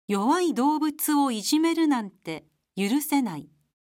弱い動物をいじめるなんて許せない。